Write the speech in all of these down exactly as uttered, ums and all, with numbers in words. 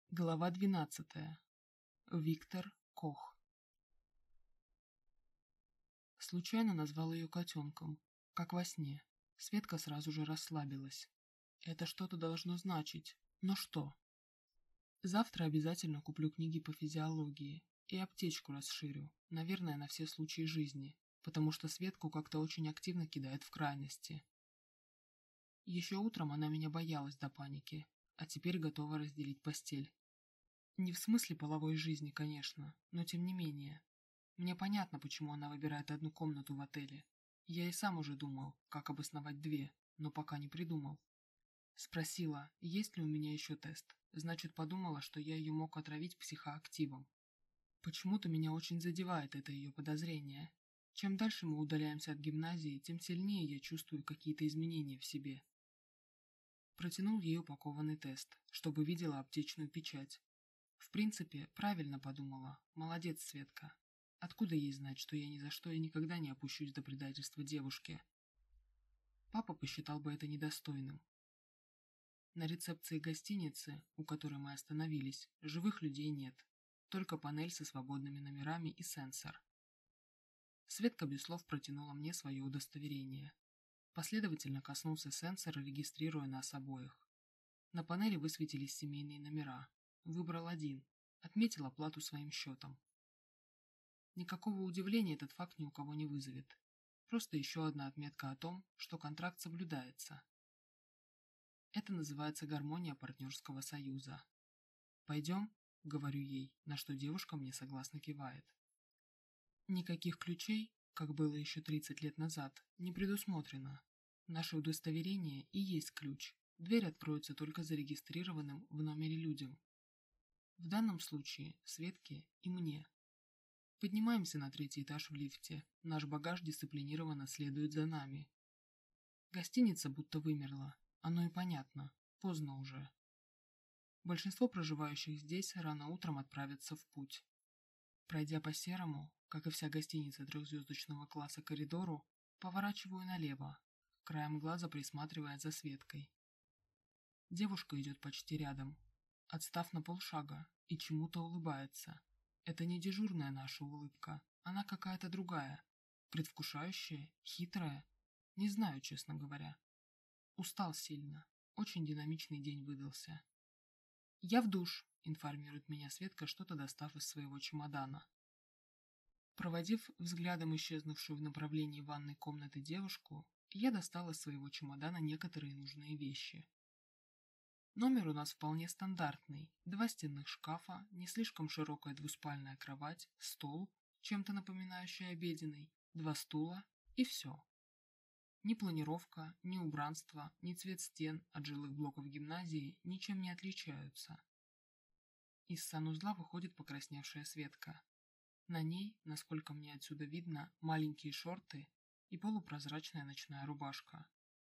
Глава двенадцатая. Виктор Кох. Случайно назвал ее котенком, как во сне. Светка сразу же расслабилась. Это что-то должно значить. Но что? Завтра обязательно куплю книги по физиологии и аптечку расширю, наверное, на все случаи жизни, потому что Светку как-то очень активно кидает в крайности. Еще утром она меня боялась до паники, а теперь готова разделить постель. Не в смысле половой жизни, конечно, но тем не менее. Мне понятно, почему она выбирает одну комнату в отеле. Я и сам уже думал, как обосновать две, но пока не придумал. Спросила, есть ли у меня еще тест. Значит, подумала, что я ее мог отравить психоактивом. Почему-то меня очень задевает это ее подозрение. Чем дальше мы удаляемся от гимназии, тем сильнее я чувствую какие-то изменения в себе. Протянул ей упакованный тест, чтобы видела аптечную печать. В принципе, правильно подумала. Молодец, Светка. Откуда ей знать, что я ни за что и никогда не опущусь до предательства девушки? Папа посчитал бы это недостойным. На рецепции гостиницы, у которой мы остановились, живых людей нет. Только панель со свободными номерами и сенсор. Светка без слов протянула мне свое удостоверение. Последовательно коснулся сенсора, регистрируя нас обоих. На панели высветились семейные номера. Выбрал один. Отметил оплату своим счетом. Никакого удивления этот факт ни у кого не вызовет. Просто еще одна отметка о том, что контракт соблюдается. Это называется гармония партнерского союза. «Пойдем?» — говорю ей, на что девушка мне согласно кивает. Никаких ключей, как было еще тридцать лет назад, не предусмотрено. Наше удостоверение и есть ключ. Дверь откроется только зарегистрированным в номере людям. В данном случае Светке и мне. Поднимаемся на третий этаж в лифте. Наш багаж дисциплинированно следует за нами. Гостиница будто вымерла. Оно и понятно. Поздно уже. Большинство проживающих здесь рано утром отправятся в путь. Пройдя по серому, как и вся гостиница трехзвездочного класса, коридору, поворачиваю налево, краем глаза присматривая за Светкой. Девушка идет почти рядом, отстав на полшага, и чему-то улыбается. Это не дежурная наша улыбка, она какая-то другая, предвкушающая, хитрая. Не знаю, честно говоря. Устал сильно, очень динамичный день выдался. «Я в душ», — информирует меня Светка, что-то достав из своего чемодана. Проводив взглядом исчезнувшую в направлении ванной комнаты девушку, я достал из своего чемодана некоторые нужные вещи. Номер у нас вполне стандартный. Два стенных шкафа, не слишком широкая двуспальная кровать, стол, чем-то напоминающий обеденный, два стула и все. Ни планировка, ни убранство, ни цвет стен от жилых блоков гимназии ничем не отличаются. Из санузла выходит покрасневшая Светка. На ней, насколько мне отсюда видно, маленькие шорты и полупрозрачная ночная рубашка.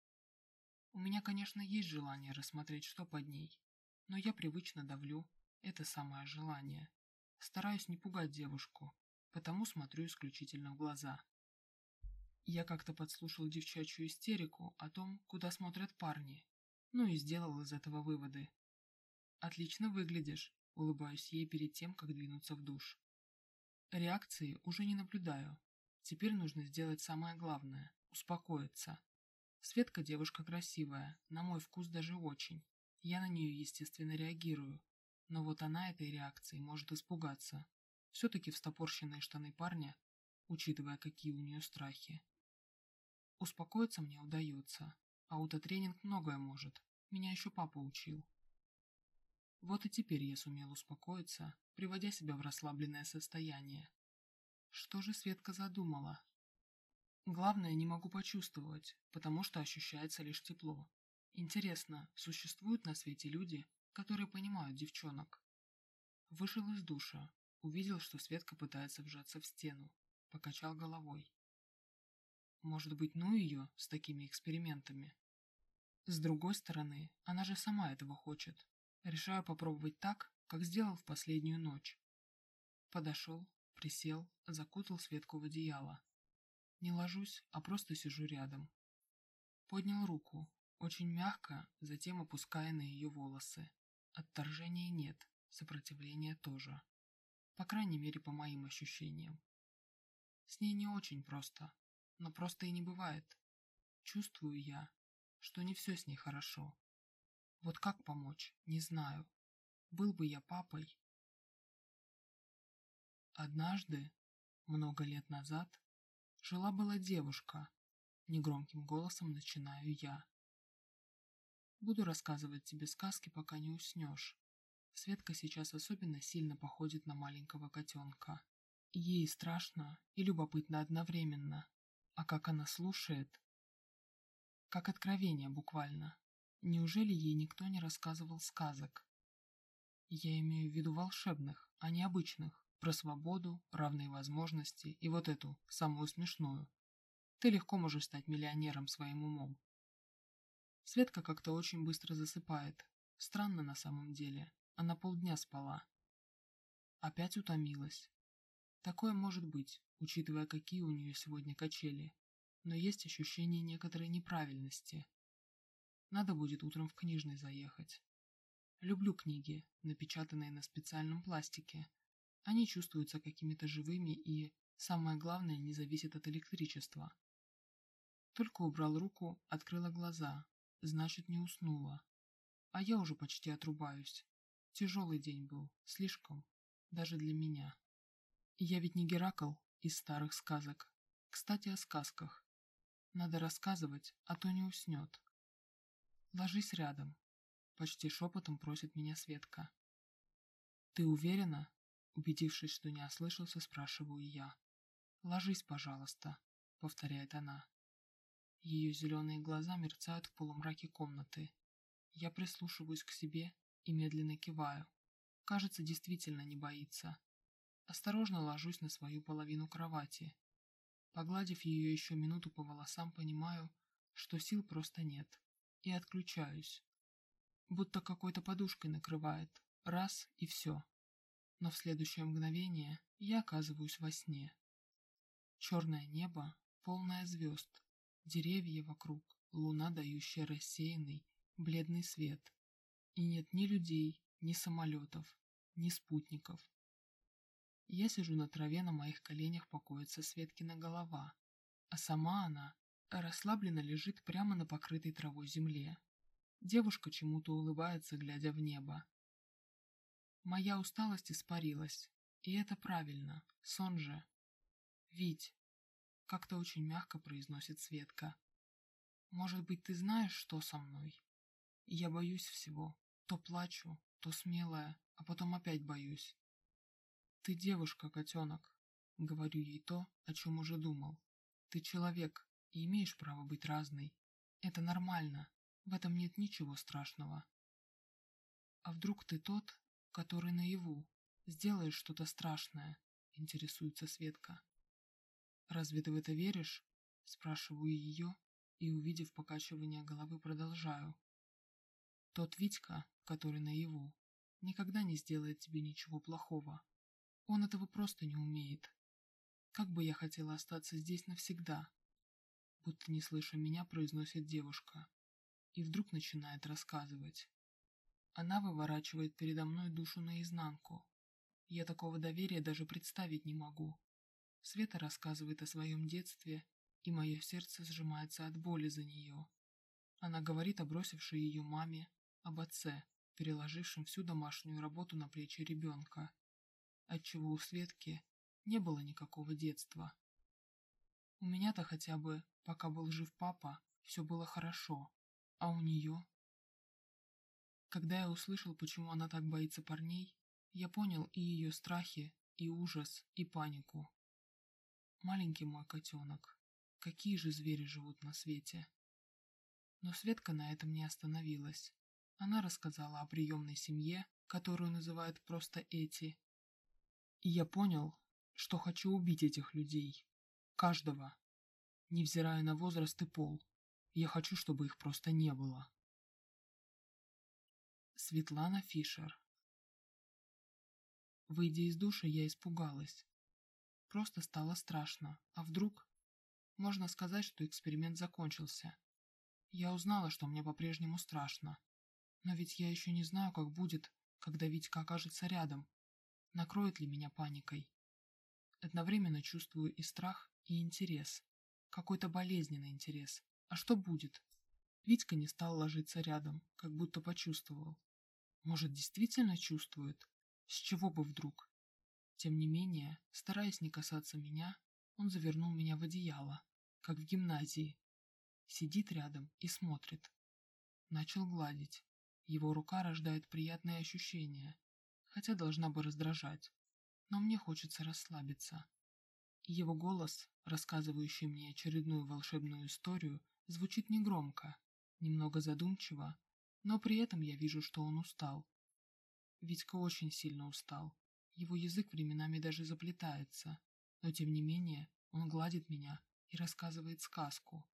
У меня, конечно, есть желание рассмотреть, что под ней, но я привычно давлю это самое желание. Стараюсь не пугать девушку, потому смотрю исключительно в глаза. Я как-то подслушал девчачью истерику о том, куда смотрят парни, ну и сделал из этого выводы. «Отлично выглядишь», — улыбаюсь ей перед тем, как двинуться в душ. Реакции уже не наблюдаю. Теперь нужно сделать самое главное — успокоиться. Светка девушка красивая, на мой вкус даже очень. Я на нее, естественно, реагирую. Но вот она этой реакцией может испугаться. Все-таки встопорщенные штаны парня, учитывая, какие у нее страхи. Успокоиться мне удается. Аутотренинг многое может. Меня еще папа учил. Вот и теперь я сумел успокоиться, приводя себя в расслабленное состояние. Что же Светка задумала? Главное, не могу почувствовать, потому что ощущается лишь тепло. Интересно, существуют на свете люди, которые понимают девчонок? Вышел из душа, увидел, что Светка пытается вжаться в стену, покачал головой. Может быть, ну ее с такими экспериментами? С другой стороны, она же сама этого хочет. Решаю попробовать так, как сделал в последнюю ночь. Подошел, присел, закутал Светку в одеяло. Не ложусь, а просто сижу рядом. Поднял руку, очень мягко, затем опуская на ее волосы. Отторжения нет, Сопротивление тоже. По крайней мере, по моим ощущениям. С ней не очень просто, но просто и не бывает. Чувствую я, что не все с ней хорошо. Вот как помочь, не знаю. Был бы я папой. Однажды, много лет назад, жила-была девушка. Негромким голосом начинаю я. Буду рассказывать тебе сказки, пока не уснешь. Светка сейчас особенно сильно походит на маленького котенка. Ей страшно и любопытно одновременно. А как она слушает? Как откровение буквально. Неужели ей никто не рассказывал сказок? Я имею в виду волшебных, а не обычных. Про свободу, равные возможности и вот эту, самую смешную. Ты легко можешь стать миллионером своим умом. Светка как-то очень быстро засыпает. Странно на самом деле. Она полдня спала. Опять утомилась. Такое может быть, учитывая, какие у нее сегодня качели. Но есть ощущение некоторой неправильности. Надо будет утром в книжный заехать. Люблю книги, напечатанные на специальном пластике. Они чувствуются какими-то живыми и, самое главное, не зависят от электричества. Только убрал руку, открыла глаза. Значит, не уснула. А я уже почти отрубаюсь. Тяжелый день был, слишком, даже для меня. И я ведь не Геракл из старых сказок. Кстати, о сказках. Надо рассказывать, а то не уснет. Ложись рядом. Почти шепотом просит меня Светка. Ты уверена? Убедившись, что не ослышался, спрашиваю я. Ложись, пожалуйста, повторяет она. Ее зеленые глаза мерцают в полумраке комнаты. Я прислушиваюсь к себе и медленно киваю. Кажется, действительно не боится. Осторожно ложусь на свою половину кровати. Погладив ее еще минуту по волосам, понимаю, что сил просто нет, и отключаюсь. Будто какой-то подушкой накрывает. Раз и все. Но в следующее мгновение я оказываюсь во сне. Черное небо, полное звезд, деревья вокруг, луна, дающая рассеянный, бледный свет. И нет ни людей, ни самолетов, ни спутников. Я сижу на траве, на моих коленях покоится Светкина голова, а сама она расслабленно лежит прямо на покрытой травой земле. Девушка чему-то улыбается, глядя в небо. Моя усталость испарилась, и это правильно, сон же. Вить, как-то очень мягко произносит Светка. Может быть, ты знаешь, что со мной? Я боюсь всего. То плачу, то смелая, а потом опять боюсь. Ты девушка, котенок. Говорю ей то, о чем уже думал. Ты человек и имеешь право быть разной. Это нормально. В этом нет ничего страшного. А вдруг ты тот, который наяву сделаешь что-то страшное? Интересуется Светка. Разве ты в это веришь? Спрашиваю ее и, увидев покачивание головы, продолжаю. Тот Витька, который наяву, никогда не сделает тебе ничего плохого. Он этого просто не умеет. Как бы я хотела остаться здесь навсегда, будто не слыша меня, произносит девушка, и вдруг начинает рассказывать. Она выворачивает передо мной душу наизнанку. Я такого доверия даже представить не могу. Света рассказывает о своем детстве, и мое сердце сжимается от боли за нее. Она говорит о бросившей ее маме, об отце, переложившем всю домашнюю работу на плечи ребенка, отчего у Светки не было никакого детства. У меня-то хотя бы, пока был жив папа, все было хорошо, а у нее... Когда я услышал, почему она так боится парней, я понял и ее страхи, и ужас, и панику. Маленький мой котенок, какие же звери живут на свете? Но Светка на этом не остановилась. Она рассказала о приемной семье, которую называют просто Эти. И я понял, что хочу убить этих людей. Каждого. Невзирая на возраст и пол. Я хочу, чтобы их просто не было. Светлана Фишер. Выйдя из душа, я испугалась. Просто стало страшно. А вдруг? Можно сказать, что эксперимент закончился. Я узнала, что мне по-прежнему страшно. Но ведь я еще не знаю, как будет, когда Витька окажется рядом? Накроет ли меня паникой? Одновременно чувствую и страх, и интерес. Какой-то болезненный интерес. А что будет? Витька не стал ложиться рядом, как будто почувствовал. Может, действительно чувствует? С чего бы вдруг? Тем не менее, стараясь не касаться меня, он завернул меня в одеяло, как в гимназии. Сидит рядом и смотрит. Начал гладить. Его рука рождает приятные ощущения, хотя должна бы раздражать. Но мне хочется расслабиться. И его голос, рассказывающий мне очередную волшебную историю, звучит негромко, немного задумчиво, но при этом я вижу, что он устал. Витька очень сильно устал. Его язык временами даже заплетается, но тем не менее он гладит меня и рассказывает сказку.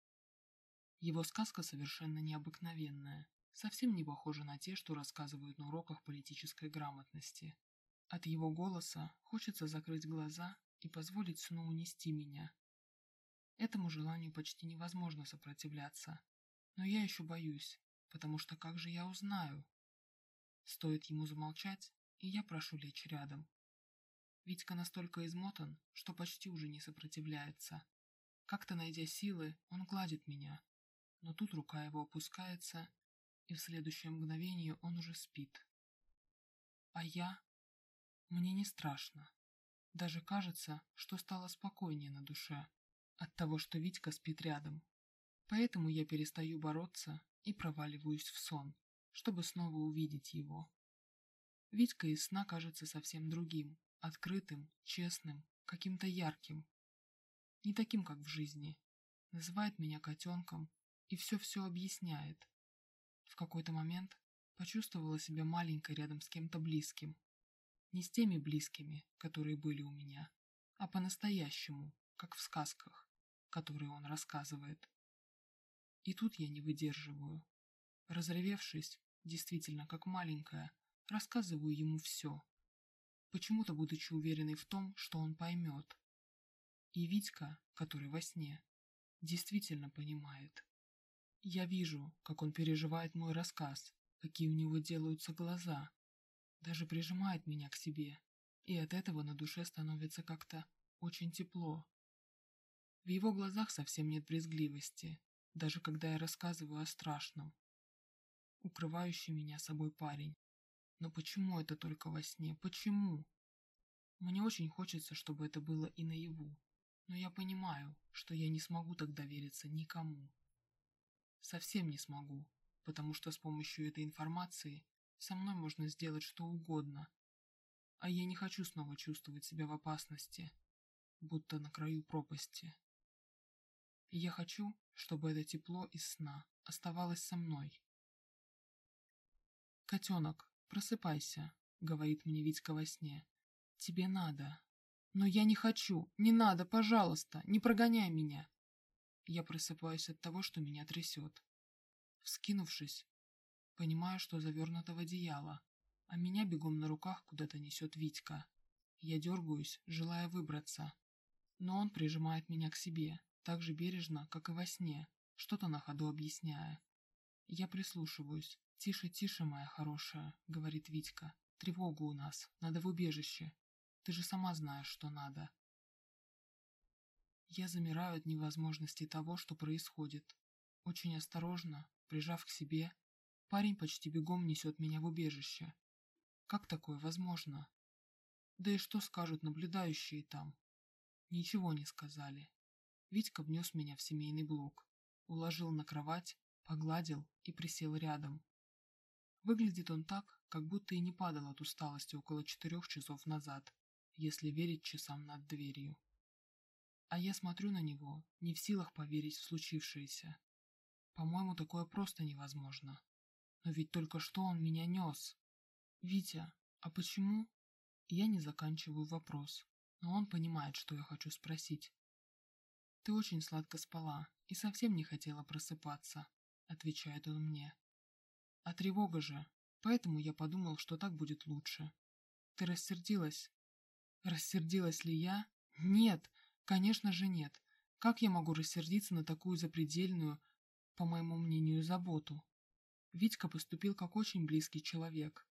Его сказка совершенно необыкновенная, совсем не похожа на те, что рассказывают на уроках политической грамотности. От его голоса хочется закрыть глаза и позволить сну унести меня. Этому желанию почти невозможно сопротивляться, но я еще боюсь, потому что как же я узнаю? Стоит ему замолчать, и я прошу лечь рядом. Витька настолько измотан, что почти уже не сопротивляется. Как-то найдя силы, он гладит меня, но тут рука его опускается, и в следующее мгновение он уже спит. А я? Мне не страшно. Даже кажется, что стало спокойнее на душе от того, что Витька спит рядом. Поэтому я перестаю бороться и проваливаюсь в сон, чтобы снова увидеть его. Витька из сна кажется совсем другим, открытым, честным, каким-то ярким. Не таким, как в жизни. Называет меня котенком и все-все объясняет. В какой-то момент почувствовала себя маленькой рядом с кем-то близким. Не с теми близкими, которые были у меня, а по-настоящему, как в сказках, которые он рассказывает. И тут я не выдерживаю. Разревевшись, действительно как маленькая, рассказываю ему все, почему-то будучи уверенной в том, что он поймет. И Витька, который во сне, действительно понимает. Я вижу, как он переживает мой рассказ, какие у него делаются глаза, даже прижимает меня к себе, и от этого на душе становится как-то очень тепло. В его глазах совсем нет брезгливости, даже когда я рассказываю о страшном. Укрывающий меня собой парень. Но почему это только во сне? Почему? Мне очень хочется, чтобы это было и наяву, но я понимаю, что я не смогу так довериться никому. Совсем не смогу, потому что с помощью этой информации со мной можно сделать что угодно, а я не хочу снова чувствовать себя в опасности, будто на краю пропасти. И я хочу, чтобы это тепло из сна оставалось со мной. «Котенок, просыпайся», — говорит мне Витька во сне. «Тебе надо». «Но я не хочу, не надо, пожалуйста, не прогоняй меня». Я просыпаюсь от того, что меня трясет. Вскинувшись, понимаю, что завернуто в одеяло, а меня бегом на руках куда-то несет Витька. Я дергаюсь, желая выбраться, но он прижимает меня к себе, так же бережно, как и во сне, что-то на ходу объясняя. Я прислушиваюсь. «Тише, тише, моя хорошая», — говорит Витька. «Тревога у нас, надо в убежище. Ты же сама знаешь, что надо». Я замираю от невозможности того, что происходит. Очень осторожно, прижав к себе, парень почти бегом несет меня в убежище. Как такое возможно? Да и что скажут наблюдающие там? Ничего не сказали. Витька внес меня в семейный блок, уложил на кровать, погладил и присел рядом. Выглядит он так, как будто и не падал от усталости около четырех часов назад, если верить часам над дверью. А я смотрю на него, не в силах поверить в случившееся. По-моему, такое просто невозможно. Но ведь только что он меня нес. «Витя, а почему?» Я не заканчиваю вопрос, но он понимает, что я хочу спросить. «Ты очень сладко спала и совсем не хотела просыпаться», — отвечает он мне. «А тревога же, поэтому я подумал, что так будет лучше. Ты рассердилась?» «Рассердилась ли я? Нет, конечно же нет. Как я могу рассердиться на такую запредельную, по моему мнению, заботу? Витька поступил как очень близкий человек.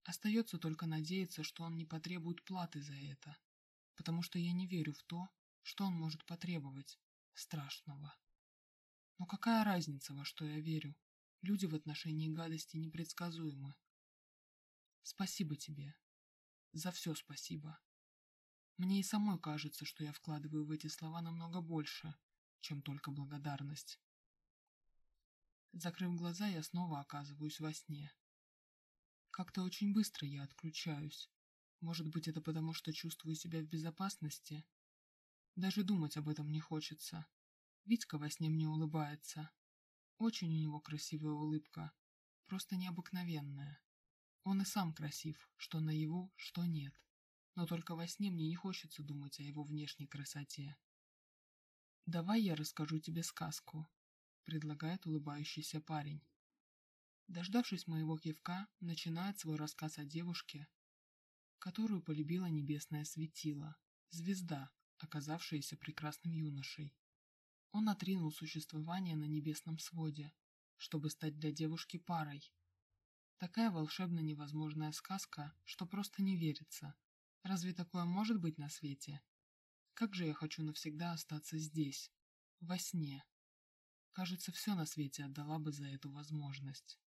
Остается только надеяться, что он не потребует платы за это, потому что я не верю в то, что он может потребовать страшного. Но какая разница, во что я верю? Люди в отношении гадости непредсказуемы. Спасибо тебе. За все спасибо. Мне и самой кажется, что я вкладываю в эти слова намного больше, чем только благодарность. Закрыв глаза, я снова оказываюсь во сне. Как-то очень быстро я отключаюсь. Может быть, это потому, что чувствую себя в безопасности? Даже думать об этом не хочется. Витька во сне мне улыбается. Очень у него красивая улыбка, просто необыкновенная. Он и сам красив, что наяву, что нет. Но только во сне мне не хочется думать о его внешней красоте. «Давай я расскажу тебе сказку», — предлагает улыбающийся парень. Дождавшись моего кивка, начинает свой рассказ о девушке, которую полюбила небесное светило, звезда, оказавшаяся прекрасным юношей. Он отринул существование на небесном своде, чтобы стать для девушки парой. Такая волшебно невозможная сказка, что просто не верится. Разве такое может быть на свете? Как же я хочу навсегда остаться здесь, во сне. Кажется, все на свете отдала бы за эту возможность.